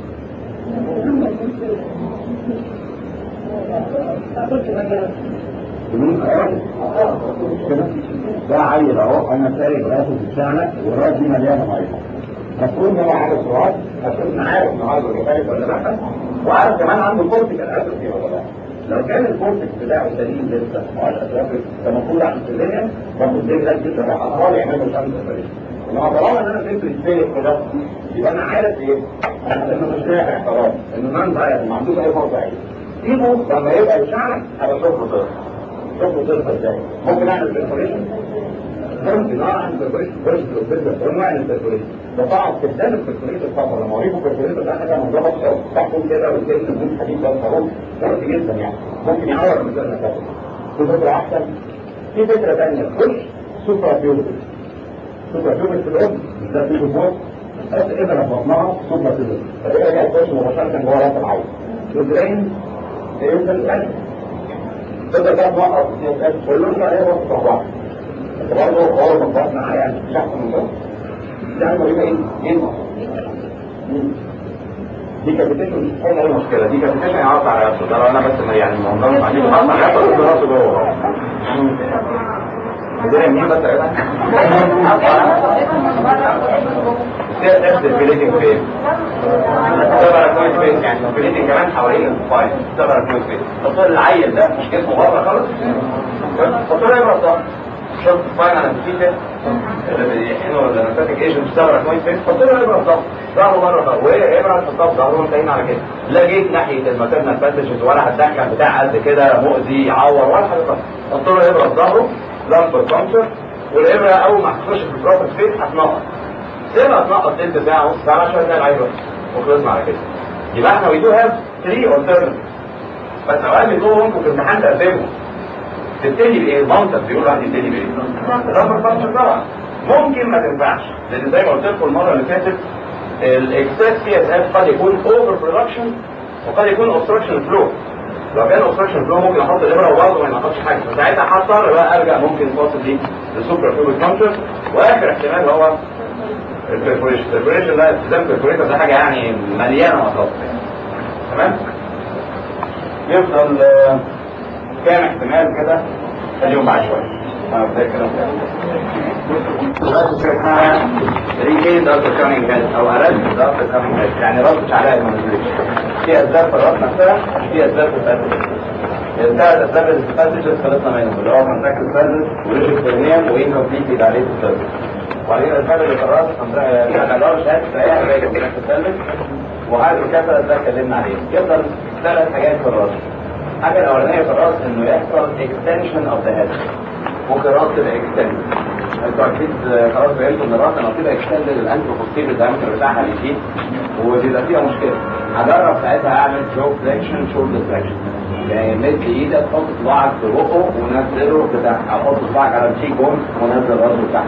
ده عيل اهو انا سايب راسه في الشعنه والراس دي مليانه ميه. المفروض ان انا عارف الراس، المفروض ان عارف انه هيدروكيفاليك ولا لا، وعارف كمان عنده كورتيكال اتروفي ولا لا. لو كان الكورتكس بتاعه سليم لسه معاش اترافيك فالمفروض اعمل سيزيريان باخد دي لازم جدا اطفال يعملوا شمس فريق. انما طالما ان انا فكرة فيلك كده يبقى انا عارف ايه؟ انه مش نافع خلاص، انه مان ضايع ما عندوش اي فرصه عيش. سيبه لما يبقى يشعر هبقى اشوف له طرف. شوف له طرف ازاي؟ ممكن اعمل برفوريشن؟ ممكن اه اعمل برفوريشن برفوريشن برفوريشن ونوع البرفوريشن. بطلع استخدام البرفوريشن طبعا لما اوريكم البرفوريشن ده حاجه مضغوطه قوي تحكم كده والجلد بدون حديد بس اهو ممكن جدا يعني ممكن يعور المثال ده. في فكره احسن في فكره ثانيه تخش سوبر بيوبل سوبر بيوبل في الام مش ده في فوق بس ابره في بطنها سوبر بيوبل فالابره دي هتخش مباشره جوه راس العين تدرين تنزل القلب تقدر بقى توقف كلهم عليها وقت صباح برضه هو من بطن عيان شخص من ده دي حاجه مريضه ايه؟ جدا. دي كابيتيشن مش حاجه اي مشكله، دي كابيتيشن يعرض على راسه، ده لو انا بس يعني منظم عليه يعرض على راسه ويحط راسه جوه. بدنا مين بس يا جماعه؟ ده نفس البليدنج فين؟ سبرة كويس فين؟ يعني البليدنج كمان حوالين الفايل سبرة كويس فين؟ الطفل العيل ده مش جسمه بره خالص؟ الطفل يبقى صح. شفت الفايل على الفيتا اللي بيحقنوا الانستاتيك ايجنت سبرة كويس فين؟ الطفل يبقى صح. ظهره بره خالص، وايه ابره الحطاب ظهره انتهيين على كده. لا جيت ناحيه الماتيرنال باسجز ولا هتدخل بتاع قد كده مؤذي يعور ولا حاجه خالص. حط له ابره في ظهره لمبه كونسر، والابره اول ما هتخش في البروفيت فيت هتنقط. سيبها تنقط تلت ساعه ونص ساعه عشان تلاقي العيل وخلصنا على كده. يبقى احنا وي دو هاف ثلاثة alternatives. بس اوقات بيطلبوا ممكن في الامتحان تقدمهم. تبتدي بايه؟ المنطق بيقول واحد يبتدي بايه؟ لمبه كونسر طبعا. ممكن ما تنفعش، لان زي ما قلت لكم المره اللي فاتت الاكسس سي اس اف قد يكون اوفر برودكشن وقد يكون اوبستراكشن فلو. لو كان اوبستراكشن فلو ممكن احط الابره وبرضه ما ينقطش حاجه، فساعتها هضطر بقى ارجع ممكن فاصل دي للسوبر فلويد كونتر. واخر احتمال هو البرفوريشن. البرفوريشن ده التزام البرفوريشن ده حاجه يعني مليانه مصادر. تمام؟ يفضل كام احتمال كده اليوم بعد شويه. انا بدايه كلام دلوقتي في اسمها ريكيد دارت كامينج هيد او اراد دارت كامينج هيد، يعني رد عليها المانيبيوليشن. في اسباب في الرد نفسها، في اسباب في الباسج. الثلاث اسباب اللي في الباسج خلصنا منهم اللي هو كونتاكت باسج وريجيد برنيم وانكمبليت دايريت باسج. وبعدين الاسباب اللي في الراس العلاج شهاده سريعه زي كونتاكت باسج وهذا الكسر ده اتكلمنا عليه. يفضل ثلاث حاجات في الراس. الحاجه الاولانيه في الراس انه يحصل اكستنشن اوف ذا هيد. ممكن الراس تبقى اكستند. انتوا اكيد خلاص بقيتوا ان الراس لما بتبقى اكستند الانترو بوستيريور دايمتر بتاعها بيزيد وبيبقى فيها مشكله. هجرب ساعتها اعمل جو فليكشن شولدر فليكشن. يعني مد ايدك تحط صباعك في بقه ونزله بتاعك، او حط صباعك على التشيك بون ونزل راسه بتاعك.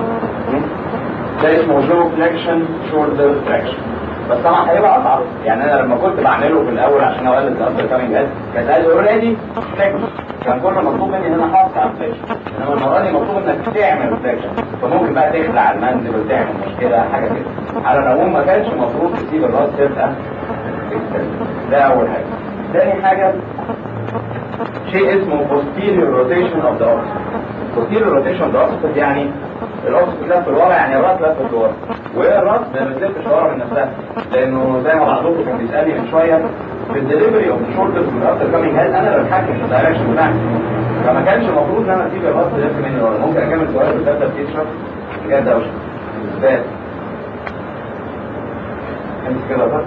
ده اسمه جو فليكشن شولدر فليكشن. بس طبعا هيبقى اصعب، يعني انا لما كنت بعمله في الاول عشان اقلل الدارت كامينج هيد كانت قال اوريدي فليكشن، كان كل مطلوب مني ان انا احافظ على الفليكشن، انما المره دي مطلوب انك تعمل فليكشن، فممكن بقى تخلع المنزل وتعمل مشكله حاجه كده. على العموم ما كانش المفروض تسيب الراس تبقى اكستند. ده اول حاجه. ثاني حاجه شيء اسمه posterior rotation of the occiput. posterior rotation of the occiput يعني الاوكسيد لف لورا، يعني الراس لف لورا، وهي الراس ما بتلفش لورا من نفسها، لانه زي ما بعضكم كان بيسالني من شويه في الدليفري اوف شولدرز من افتر كامينج هيد انا اللي بتحكم في الدايركشن بتاعتي، فما كانش المفروض ان انا اسيب الراس تلف مني لورا. ممكن اكمل سؤال بالثالثه بتشرب بجد دوشه ازاي؟ انت كده صح؟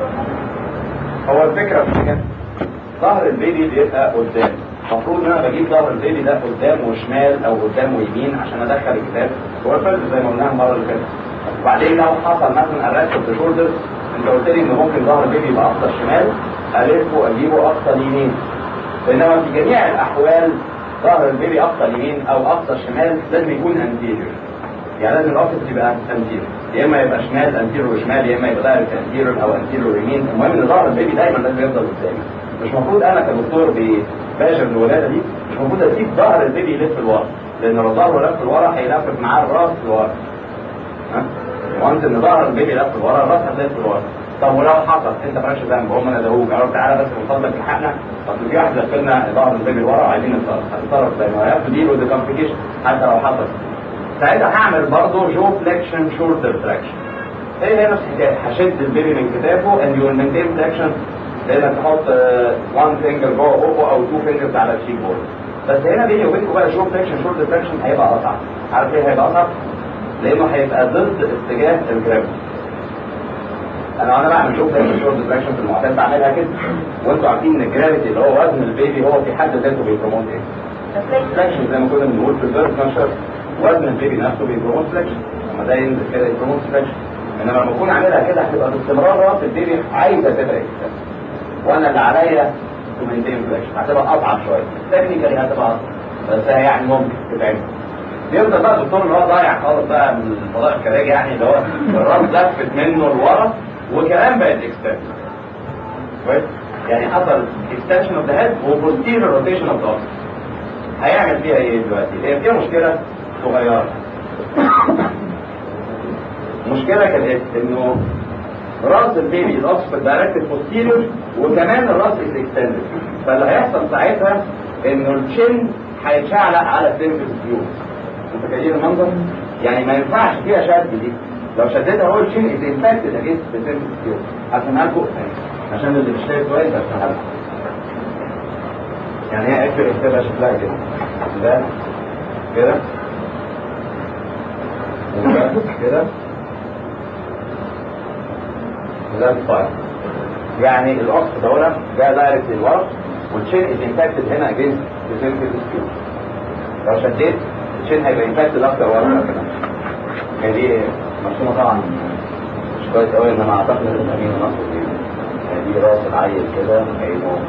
هو الفكره في كده ظهر البيبي بيبقى قدام، المفروض ان انا بجيب ظهر البيبي ده قدام وشمال او قدام ويمين عشان ادخل الكتاب هو الفرد زي ما قلناها المره اللي فاتت. وبعدين لو حصل مثلا الرست في شولدر انت قلت لي ان ممكن ظهر البيبي يبقى اكتر شمال الفه اجيبه اكتر يمين، بينما في جميع الاحوال ظهر البيبي اكتر يمين او اكتر شمال لازم يكون انتيريور، يعني لازم الاوكسيد يبقى انتيريور، يا اما يبقى شمال انتيريور وشمال، يا اما يبقى دايركت انتيريور او انتيريور يمين. المهم ان ظهر البيبي دايما لازم يفضل قدامي. مش المفروض انا كدكتور بباشر الولاده دي مش المفروض اسيب ظهر البيبي يلف لورا، لان لو ظهره لف لورا هيلفف معاه الراس لورا. ها؟ وانت ان ظهر البيبي لف لورا الراس هتلف لورا. طب ولو حصل انت مالكش ذنب، هم ندهوك قالوا تعالى بس من فضلك الحقنا، اصل في واحد لف لنا ظهر البيبي لورا وعايزين نتصرف، هتتصرف ازاي؟ ما هي دي ودي كومبليكيشن حتى لو حصل. ساعتها هعمل برضه جو فليكشن شولدر فليكشن. هي هي نفس الحكايه، هشد البيبي من كتافه and you will maintain flexion، لانك تحط one finger جوه بقه او two fingers على الشيك بورد. بس هنا بيني وبينكم بقى جو فليكشن شولدر فليكشن هيبقى اصعب. عارف ليه هيبقى اصعب؟ لانه هيبقى ضد اتجاه الجرافيتي. انا وانا بعمل جو فليكشن شولدر فليكشن في المعتاد بعملها كده، وانتوا عارفين ان الجرافيتي اللي هو وزن البيبي هو في حد ذاته بيبروموت ايه؟ فليكشن زي ما كنا بنقول في البيرث نشر، وزن البيبي نفسه بيبروموت فليكشن، لما ده ينزل كده يبروموت فليكشن. انما لما اكون عاملها كده هتبقى باستمرار راس البيبي عايزه تبقى كده، وانا اللي عليا تو مينتين فليكشن، هتبقى اصعب شويه، تكنيكالي هتبقى اصعب بس هي يعني ممكن تتعمل. بيفضل بقى الدكتور اللي هو ضايع خالص بقى من الفضاء الخارجي، يعني اللي هو الراس لفت منه لورا وكمان بقت اكستنشن. كويس؟ يعني حصل اكستنشن اوف ذا هيد وبوستيريور روتيشن اوف ذا اوكسيد. هيعمل فيها ايه دلوقتي؟ هي فيها مشكله صغيره. المشكله كانت انه راس البيبي الاوكسفورد دايركتد بوستيريور وكمان الراس اكستندد، فاللي هيحصل ساعتها انه الشن هيتشعلق على سيرفيس فيو. انتوا متخيلين المنظر؟ يعني ما ينفعش فيها شد دي، لو شديتها هو الشن از امباكتد اجينست سيرفيس فيو. هرسمها لكم عشان اللي مش شايف كويس هرسمها لكم. يعني هي اكتر اكتبها شكلها كده، ده كده وده كده وده الفاير. يعني الاوكس دوله ده دايركت للورا والشين از امباكتد هنا اجينست سيرفيس فيو. لو شديت الشين هيبقى امباكتد اكتر ورا كمان. هي دي مرسومه طبعا مش كويس قوي، انما اعتقد ان الامين نصر دي دي راس العيل كده عينه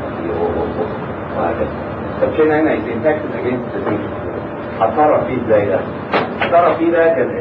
وهكذا. فالشين هنا از امباكتد اجينست سيرفيس فيو. هتصرف فيه ازاي ده؟ هتصرف فيه ده كالاتي: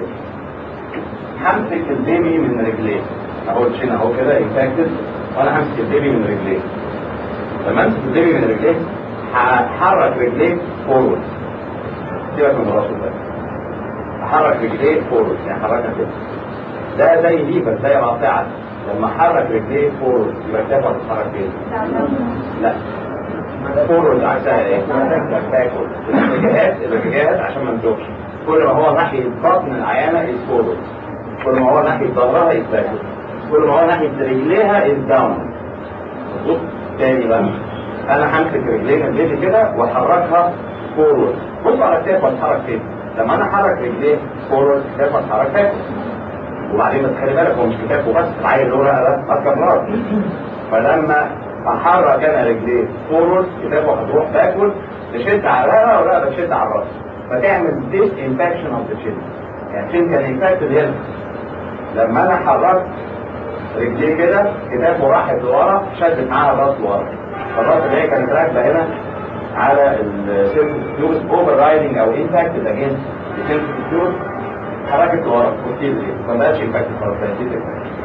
همسك البيبي من رجليه اهو، الشين اهو كده امباكتد، وانا همسك البيبي من رجليه. لما امسك البيبي من رجليه هحرك رجليه فورورد، سيبك من راسه ده، هحرك رجليه فورورد يعني حركها كده. ده زي ليفر زي قاطعه، لما احرك رجليه فورورد يبقى كده هتتحرك فين؟ لا فورورد عكسها ايه؟ باكورد. الاتجاهات الاتجاهات عشان ما نتوهش، كل ما هو ناحيه بطن العيانه از فورورد، كل ما هو ناحيه ظهرها از باكورد، كل ما هو ناحيه رجليها از داون. مظبوط؟ تاني بقى انا همسك رجلين البيبي كده واحركها فورورد. بص على الكتاف هتتحرك فين؟ لما انا احرك رجليه فورورد الكتاف هتتحرك باكورد. وبعدين بس خلي بالك هو مش كتاف وبس، العيل له رقبه اكتر راس، فلما احرك انا رجليه فورورد كتافه هتروح باكورد تشد على الرقبه والرقبه تشد على الراس، فتعمل ديس امباكشن اوف ذا تشين. يعني التشين كان امباكتد هنا، لما انا حركت رجليه كده كتافه راحت لورا شدت معاها الراس لورا، فالراس اللي هي كانت راكبه هنا على السيرفيس فلويد اوفر رايدنج او امباكتد اجينست السيرفيس فلويد اتحركت لورا بوستيريورلي، ما بقتش امباكتد خلاص بقت دي.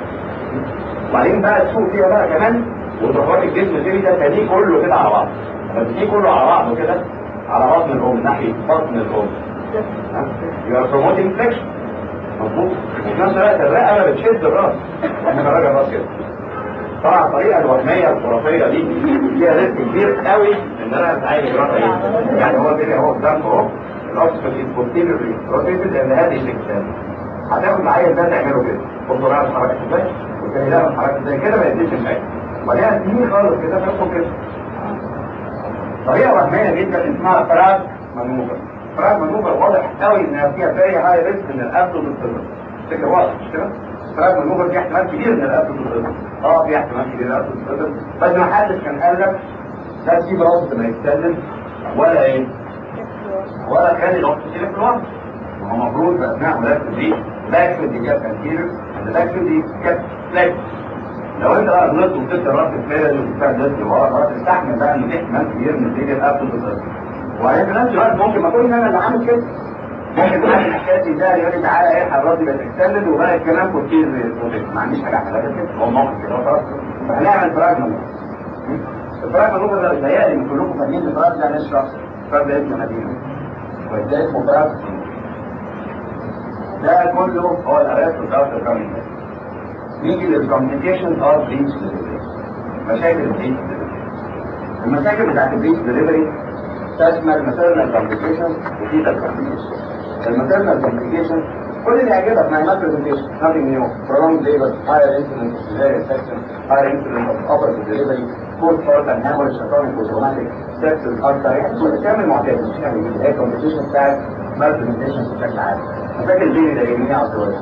وبعدين بقى تسوق فيها بقى كمان وتحرك الجسم التاني ده تاني كله كده على بعض، بس دي كله على بعضه كده على بطن الام ناحيه بطن الام. يبقى بروموتنج فليكشن مظبوط، وفي نفس الوقت الرقبه بتشد الراس ومخرجه الراس كده. طبعا الطريقه الوهميه الخرافيه دي فيها ريسك كبير قوي ان انا اتعالج راسها ايه؟ يعني هو البيبي اهو قدامكم اهو، الاوكسفورد از بوستيريورلي روتيتد ان هذه الاكستنس، هتاخد العيل ده تعمله كده، بصوا بقى اتحركت ازاي؟ والتاني ده اتحركت ازاي كده ما يديش امباكت، وبعدين تنين خالص كده تاخد كده. طريقه وهميه جدا اسمها فراغ منوفر. فراغ منوفر واضح قوي انها فيها فيري هاي ريسك ان الابدو تتضرب، فكره واضح مش كده؟ فراغ منوفر في احتمال كبير ان الابدو تتضرب، اه في احتمال كبير ان الابدو تتضرب، بس ما حدش كان قال لك لا تسيب راسه ما يتسلم ولا ايه؟ ولا تخلي راسه تلف في الوقت. ما هو المفروض في اثناء ولاده دي باك شود يجاب انتيريور باك شود يجاب فليكس. لو انت بقى غلطت وسبت الراس الفيرل وبتاع ده لورا الراس تستحمل بقى ان في احتمال كبير ان تيجي الابدو تتضرب. وبعدين في نفس الوقت ممكن ما اكون انا اللي عامل كده، ممكن حد الحكايه ده يقول لي تعالى الحق الراس يبقى تكتمل وبقى الكلام كتير ما عنديش حاجه اعملها كده، هو موقف كده خلاص. فهنعمل فراغ منوفر. الفراغ منوفر ده بيتهيألي ان كلكم فاهمين الفراغ ده نشرح. الفراغ ده اسمه مدينه وده اسمه فراغ. ده كله هو الاريات والضغط الكامل. نيجي للكومبليكيشن اوف بريتش ديليفري. مشاكل البريتش ديليفري. المشاكل بتاعت البريتش ديليفري تشمل ماتيرنال كومبليكيشن وفيتال كومبليكيشن. الماتيرنال كومبليكيشن كل اللي يعجبك مع المال برزنتيشن nothing new prolonged labor higher incidence of cesarean section higher incidence of operative delivery postpartum hemorrhage atomic وtraumatic sepsis ulcer يعني كل كامل معتاد مش يعني اللي هي الكومبليكيشن بتاعت مال برزنتيشن بشكل عام. مشاكل البيبي ده يجيني على الزواج.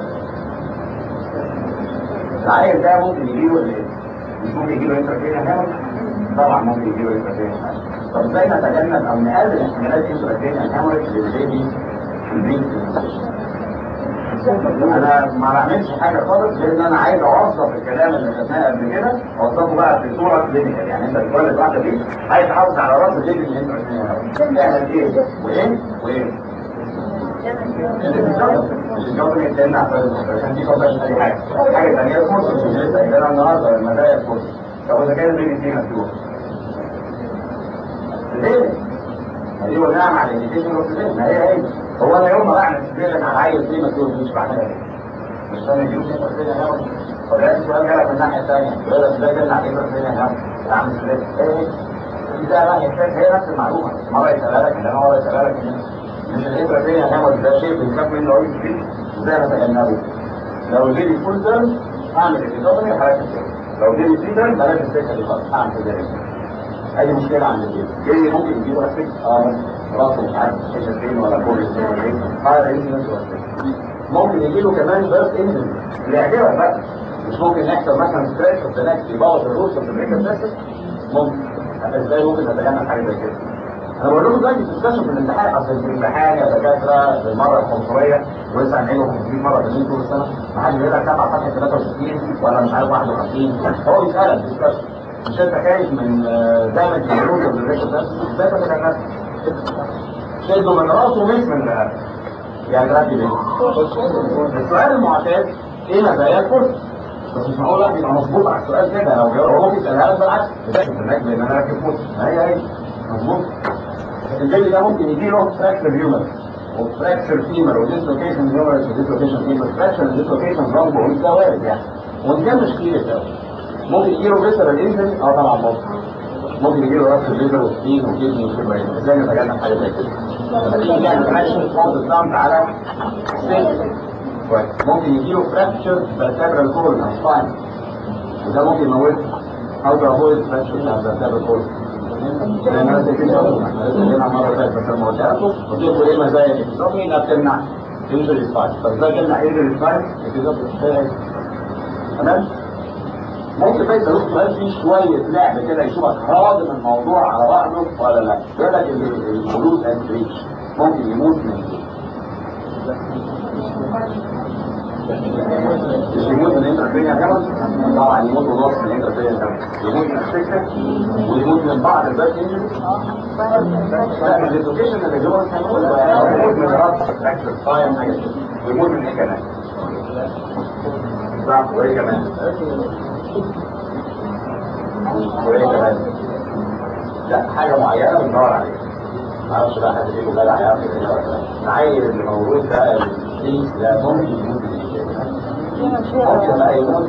العيل ده ممكن يجيله ايه؟ مش ممكن يجيله انتراكرينال هيموريج؟ طبعا ممكن يجيله انتراكرينال هيموريج. طب ازاي نتجنب او نقلل احتمالات انتراكرينال هيموريج للبيبي في البيت؟ انا ما بعملش حاجه خالص غير ان انا عايز اوظف الكلام اللي خدناه قبل كده اوظفه بقى في صوره كلينيكال. يعني انت بتولد واحده دي عايز تحافظ على راس البيبي اللي انت بتعمل ايه وايه وايه اللي بيتجوز الجواب اللي يتكلم عشان دي قبل اي حاجه حاجه ثانيه فرصه مش لسه انا النهارده لما جاي فرصه. طب اذا كان البيبي فيه مفتوح ليه؟ دي ونعم على الانيتيشن اوف ما هي هي. هو انا يوم ما بعمل سبيلن على عيل فيه مفتوح مش بعملها ايه؟ مش فاهم يجيب انترفيريا هيموريج. فده السؤال جالك من الناحيه الثانيه، يقول لك ازاي تمنع انترفيريا هيموريج؟ يا عم ازاي؟ ايه هي؟ دي بقى يحتاج هي نفس المعلومه، مره يسالها لك انما مره يسالها لك ان مش الانترفيريا هيموريج ده شيء بنخاف منه قوي كتير، ازاي نتجنبه؟ لو البيبي فول تيرم اعمل الاكتوبري وحركه السكه، لو البيبي سي تيرم بلاش السكه دي خالص، اعمل كده. اي مشكله عند البيبي جاي ممكن يجيله اسك اه راسه مش عارف السكه فين ولا كل فين اه ريزنس ممكن يجيله كمان بيرث انجن اللي يعجبك بقى، مش ممكن يحصل مثلا ستريس اوف ذا نكس يبوظ الروس اوف ذا بريكر ممكن. ازاي ممكن نتجنب حاجه زي كده؟ انا بقول لكم دلوقتي تستشفوا في الامتحان، اصل في الامتحان يا دكاتره بالمره الخمسمية ولسه هنعيده خمسمية مره تانيين طول السنه، ما حد يقول لك سبعه صفحه ثلاثة وستين ولا مش عارف واحد وخمسين، هو بيسالك بيسالك مش انت خايف من دامج الروس اوف ذا بريكر ازاي تتجنب؟ شده من راسه مش من يعني ركب ايه؟ السؤال المعتاد ايه مزايا الكرسي؟ بس مش معقول واحد يبقى مظبوط على السؤال كده، لو جاوب هو ممكن يسالها لك بالعكس، بتاكد في النجم ان انا راكب كرسي، ما هي هي مظبوط. البيبي ده ممكن يجي له فراكشر هيومر وفراكشر فيمر وديسلوكيشن هيومر وديسلوكيشن فيمر، فراكشر وديسلوكيشن لونج ويز ده وارد يعني، وان كان مش كتير قوي. ممكن يجي له فيسرال انجري اه طبعا ممكن. ممكن يجي له راس الليفر وسبين وكيدني وكده، ازاي نتجنب حاجه زي كده؟ يعني فراكشر فوق الضغط على ممكن يجي له فراكشر فيرتبرال كولن او سباين وده ممكن يموته. او ده هو الفراكشر بتاع فيرتبرال كولن. انا لازم كده مره ثانيه بس لما قلت لكم قلت لكم ايه مزايا الاكتوبري؟ انها بتمنع انجري سباين. طب ازاي تمنع انجري سباين؟ الاكتوبري تمام؟ ممكن بقى يسألوك سؤال فيه شوية لعب كده يشوفك هاضم الموضوع على بعضه ولا لا. يقول لك البلوز اند ريتش ممكن يموت من ايه؟ مش يموت من انترفيريا هيموريج؟ طبعا يموت ونص من انترفيريا هيموريج، يموت من السكة ويموت من بعض الباك انجري. لا من الديسلوكيشن اللي جوه هيموت، يموت من راس فراكشر سباين حاجة كده، ويموت من ايه كمان؟ صح وايه كمان؟ وايه كمان؟ لا حاجة معينة بندور عليها. ما اعرفش بقى حد فيكم جدع يعرف كده ولا لا. العيل اللي موجود ده الفريز ده ممكن يموت من ايه؟ ممكن بقى يموت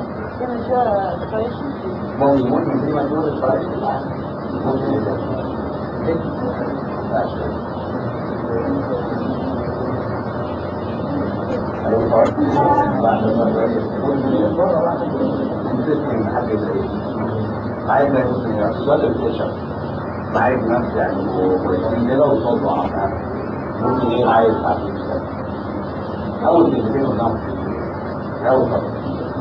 ممكن يموت من بريما تيور ديسباريشن. ممكن يموت عايز ما يموت من السؤال الفيشن عايز نفس يعني وكويسين كده وصوته عمال ممكن ايه عايز تعطيك اول كلمتين قدام اول خطوه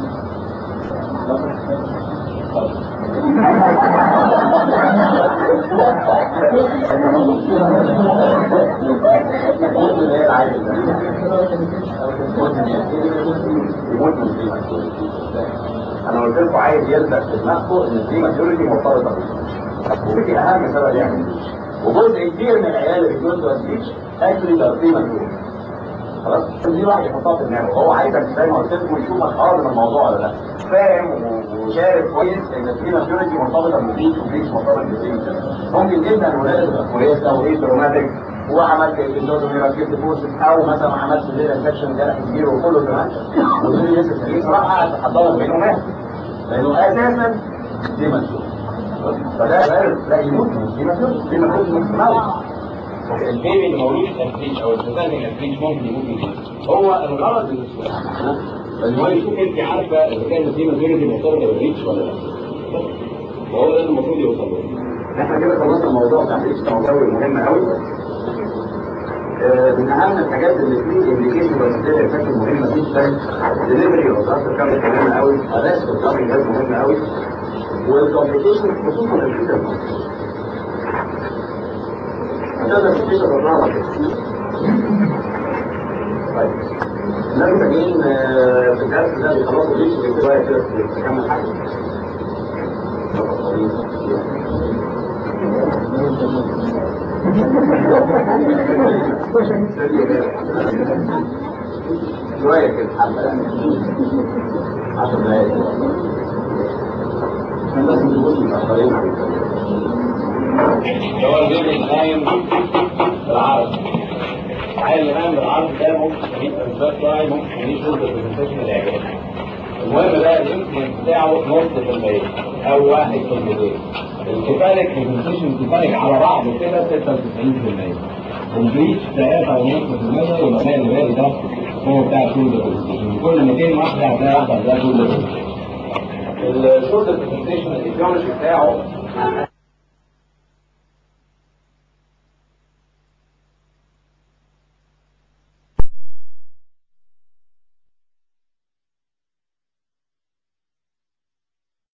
ممكن ايه عايز يموت من الديمة. انا قلت لكم عايز يلزق في دماغكم ان الديماتيوريتي مرتبطه بالسبيتش ودي اهم سبب يعني وجزء كبير من العيال اللي بيجوزوا السبيتش اكشلي ده ديماتيوريتي. خلاص دي واحد يحطها في دماغه هو عايزك زي ما قلت لكم يشوفك حاضر الموضوع ولا لا، فاهم وشارك كويس ان الديماتيوريتي مرتبطه بالبيت والبيت مرتبط بالديماتيوريتي. ممكن جدا الولاده تبقى كويسه وايه تروماتيك وعملت ايبيزود ركبت فورس او مثلا عملت ليه انفكشن جرح كبير وكله تمام ودي لسه سليم صراحه هتحضر بينه مات لانه اساسا ديماتيوريتي. فده عارف لا يموت من ديماتيوريتي ديماتيوريتي مش موت. البيبي اللي مولود التفريج او الفتاه من التفريج ممكن يموت من ايه؟ هو الغرض من السؤال ان هو يشوف انت عارفه اذا كان الديماتيوريتي مرتبطه بالريتش ولا لا. وهو ده المفروض يوصل له. احنا كده خلصنا الموضوع بتاع الريتش، ده موضوع مهم قوي. من اهم الحاجات اللي فيه انديكيشن بكتيريا بشكل مهم جدا دليفري وظائف الكامل مهمه قوي، اداه الكامل جهاز مهمه قوي، والكومبليكيشن خصوصا الفيتال عشان الفيتال بالراحه كده. طيب الناس التانيين في الدرس ده بيخلصوا ريتش ويبتدوا كده تكمل حاجه. شوية كده حبة عشر دقايق عشان لازم تكون متأخرين على الكلام. هو البيبي نايم بالعرض عالي الامام بالعرض ده ممكن يخليه ترانسفيرس لاين، ممكن يخليه شولدر برزنتيشن الاعجابي. المهم بقى الانسلنس بتاعه نص في المية او واحد في المية. الكفالك برزنتيشن كفالك على بعضه كده ستة وتسعين في المية. البريتش ثلاثة ونص في المية، يبقى باقي الباقي ده هو بتاع الشولدر برزنتيشن. كل مئتين واحدة هتلاقي واحدة ده شولدر برزنتيشن. الشولدر برزنتيشن الايديولوجي بتاعه